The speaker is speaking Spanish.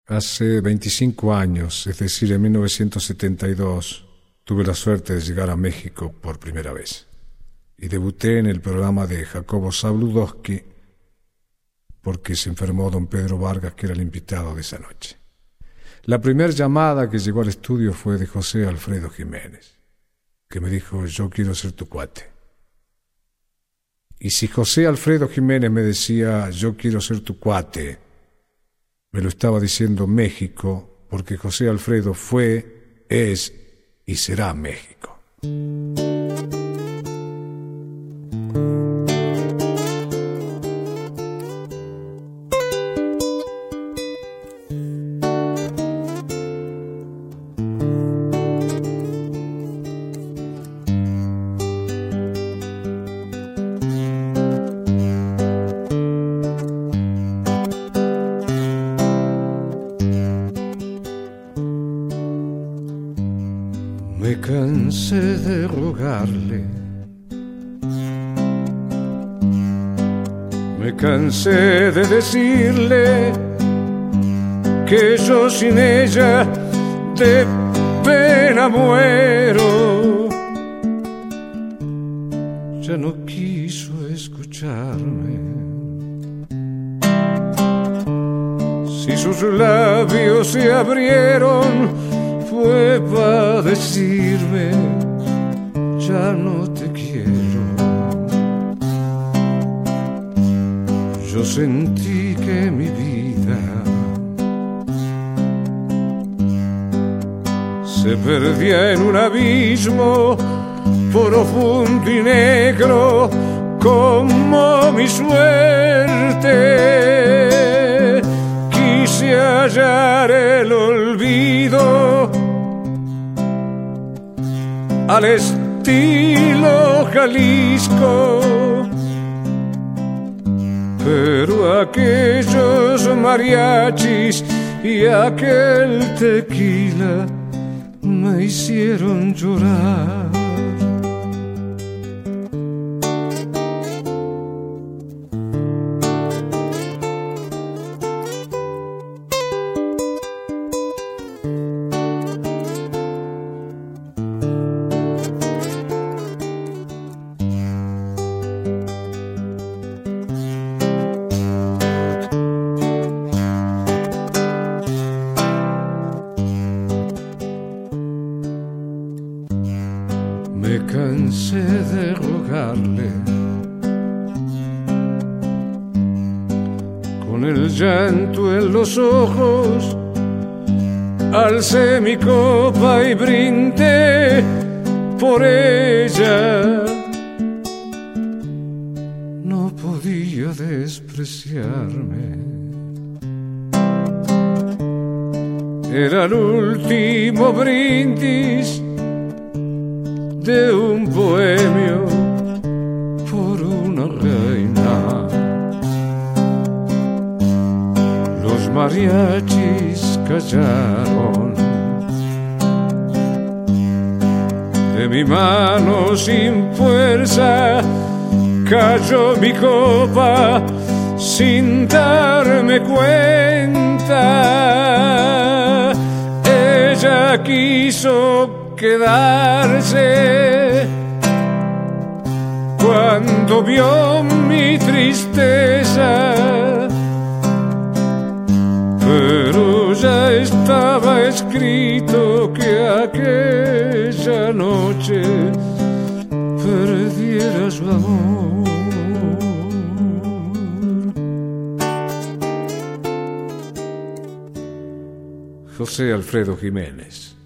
Hace 25 años, es decir, en 1972, tuve la suerte de llegar a México por primera vez y debuté en el programa de Jacobo Zabludovsky porque se enfermó don Pedro Vargas, que era el invitado de esa noche. La primera llamada que llegó al estudio fue de José Alfredo Jiménez, que me dijo: yo quiero ser tu cuate. Y si José Alfredo Jiménez me decía: yo quiero ser tu cuate, me lo estaba diciendo México, porque José Alfredo fue, es y será México. Me cansé de rogarle, me cansé de decirle que yo sin ella de pena muero. Ya no quiso escucharme. Si sus labios se abrieron, fue para decirme: ya no te quiero. Yo sentí que mi vida se perdía en un abismo profundo y negro como mi suerte. Quise hallar el olvido al estilo Jalisco, pero aquellos mariachis y aquel tequila me hicieron llorar. Me cansé de rogarle, con el llanto en los ojos, alcé mi copa y brindé por ella. No podía despreciarme. Era el último brindis de un bohemio por una reina. Los mariachis callaron. De mi mano sin fuerza cayó mi copa sin darme cuenta. Ella quiso quedarse cuando vio mi tristeza, pero ya estaba escrito que aquella noche perdiera su amor. José Alfredo Jiménez.